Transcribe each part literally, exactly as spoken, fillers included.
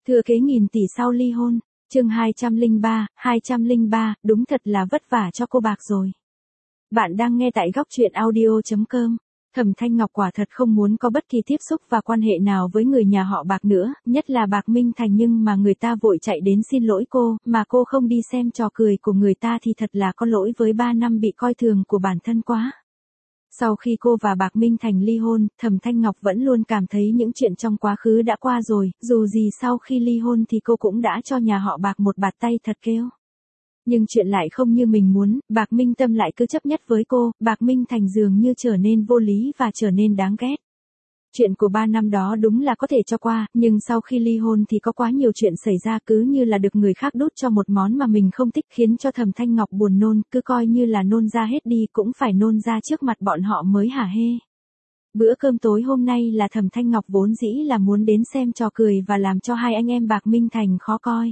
Thừa kế nghìn tỷ sau ly hôn, chương hai trăm lẻ ba, hai trăm lẻ ba, đúng thật là vất vả cho cô bạc rồi. Bạn đang nghe tại góc truyện audio chấm com. Thẩm Thanh Ngọc quả thật không muốn có bất kỳ tiếp xúc và quan hệ nào với người nhà họ Bạc nữa, nhất là Bạc Minh Thành, nhưng mà người ta vội chạy đến xin lỗi cô, mà cô không đi xem trò cười của người ta thì thật là có lỗi với ba năm bị coi thường của bản thân quá. Sau khi cô và Bạc Minh Thành ly hôn, Thẩm Thanh Ngọc vẫn luôn cảm thấy những chuyện trong quá khứ đã qua rồi, dù gì sau khi ly hôn thì cô cũng đã cho nhà họ Bạc một bạt tay thật kêu. Nhưng chuyện lại không như mình muốn, Bạc Minh Tâm lại cứ chấp nhất với cô, Bạc Minh Thành dường như trở nên vô lý và trở nên đáng ghét. Chuyện của ba năm đó đúng là có thể cho qua, nhưng sau khi ly hôn thì có quá nhiều chuyện xảy ra, cứ như là được người khác đút cho một món mà mình không thích, khiến cho Thẩm Thanh Ngọc buồn nôn, cứ coi như là nôn ra hết đi cũng phải nôn ra trước mặt bọn họ mới hả hê. Bữa cơm tối hôm nay là Thẩm Thanh Ngọc vốn dĩ là muốn đến xem trò cười và làm cho hai anh em Bạc Minh Thành khó coi.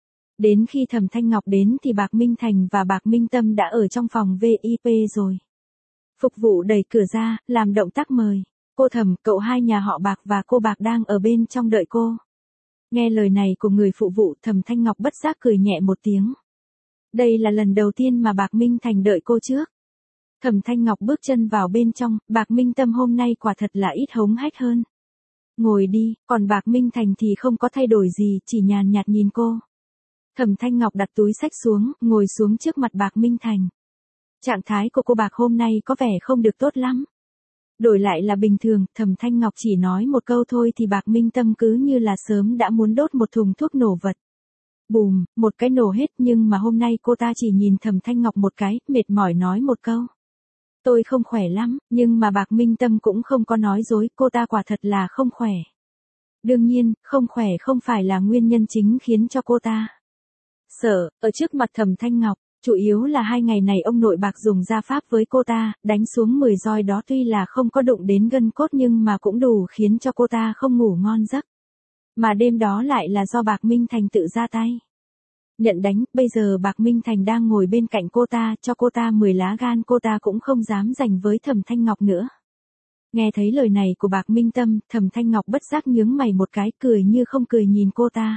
Đến khi Thẩm Thanh Ngọc đến thì Bạc Minh Thành và Bạc Minh Tâm đã ở trong phòng vi ai pi rồi. Phục vụ đẩy cửa ra, làm động tác mời. Cô Thẩm, cậu hai nhà họ Bạc và cô Bạc đang ở bên trong đợi cô. Nghe lời này của người phụ vụ, Thẩm Thanh Ngọc bất giác cười nhẹ một tiếng. Đây là lần đầu tiên mà Bạc Minh Thành đợi cô trước. Thẩm Thanh Ngọc bước chân vào bên trong, Bạc Minh Tâm hôm nay quả thật là ít hống hách hơn. Ngồi đi, còn Bạc Minh Thành thì không có thay đổi gì, chỉ nhàn nhạt nhìn cô. Thẩm Thanh Ngọc đặt túi xách xuống, ngồi xuống trước mặt Bạc Minh Thành. Trạng thái của cô Bạc hôm nay có vẻ không được tốt lắm. Đổi lại là bình thường, Thẩm Thanh Ngọc chỉ nói một câu thôi thì Bạc Minh Tâm cứ như là sớm đã muốn đốt một thùng thuốc nổ vật. Bùm, một cái nổ hết, nhưng mà hôm nay cô ta chỉ nhìn Thẩm Thanh Ngọc một cái, mệt mỏi nói một câu. Tôi không khỏe lắm, nhưng mà Bạc Minh Tâm cũng không có nói dối, cô ta quả thật là không khỏe. Đương nhiên, không khỏe không phải là nguyên nhân chính khiến cho cô ta sợ, ở trước mặt Thẩm Thanh Ngọc. Chủ yếu là hai ngày này ông nội Bạc dùng gia pháp với cô ta, đánh xuống mười roi đó tuy là không có đụng đến gân cốt nhưng mà cũng đủ khiến cho cô ta không ngủ ngon giấc. Mà đêm đó lại là do Bạc Minh Thành tự ra tay. Nhận đánh, bây giờ Bạc Minh Thành đang ngồi bên cạnh cô ta, cho cô ta mười lá gan cô ta cũng không dám giành với Thẩm Thanh Ngọc nữa. Nghe thấy lời này của Bạc Minh Tâm, Thẩm Thanh Ngọc bất giác nhướng mày một cái, cười như không cười nhìn cô ta.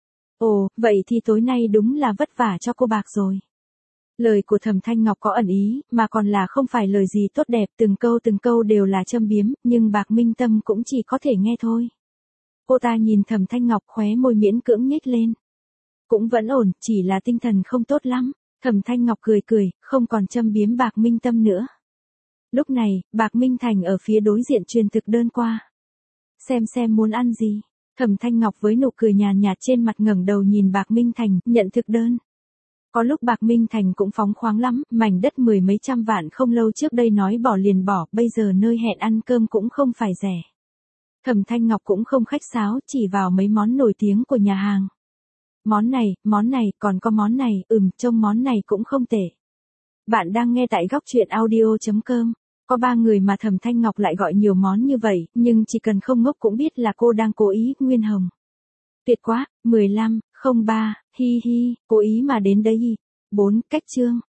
Ồ, vậy thì tối nay đúng là vất vả cho cô Bạc rồi. Lời của Thẩm Thanh Ngọc có ẩn ý, mà còn là không phải lời gì tốt đẹp, từng câu từng câu đều là châm biếm, nhưng Bạc Minh Tâm cũng chỉ có thể nghe thôi. Cô ta nhìn Thẩm Thanh Ngọc, khóe môi miễn cưỡng nhếch lên. Cũng vẫn ổn, chỉ là tinh thần không tốt lắm. Thẩm Thanh Ngọc cười cười, không còn châm biếm Bạc Minh Tâm nữa. Lúc này, Bạc Minh Thành ở phía đối diện truyền thực đơn qua. Xem xem muốn ăn gì. Thẩm Thanh Ngọc với nụ cười nhàn nhạt trên mặt ngẩng đầu nhìn Bạc Minh Thành, nhận thực đơn. Có lúc Bạc Minh Thành cũng phóng khoáng lắm, mảnh đất mười mấy trăm vạn không lâu trước đây nói bỏ liền bỏ, bây giờ nơi hẹn ăn cơm cũng không phải rẻ. Thẩm Thanh Ngọc cũng không khách sáo, chỉ vào mấy món nổi tiếng của nhà hàng. Món này, món này, còn có món này, ừm, trông món này cũng không tệ. Bạn đang nghe tại góc truyện audio chấm com. Có ba người mà Thẩm Thanh Ngọc lại gọi nhiều món như vậy, nhưng chỉ cần không ngốc cũng biết là cô đang cố ý, Nguyên Hồng. Tuyệt quá, mười lăm, không ba, hi hi, cố ý mà đến đấy. bốn, cách chương.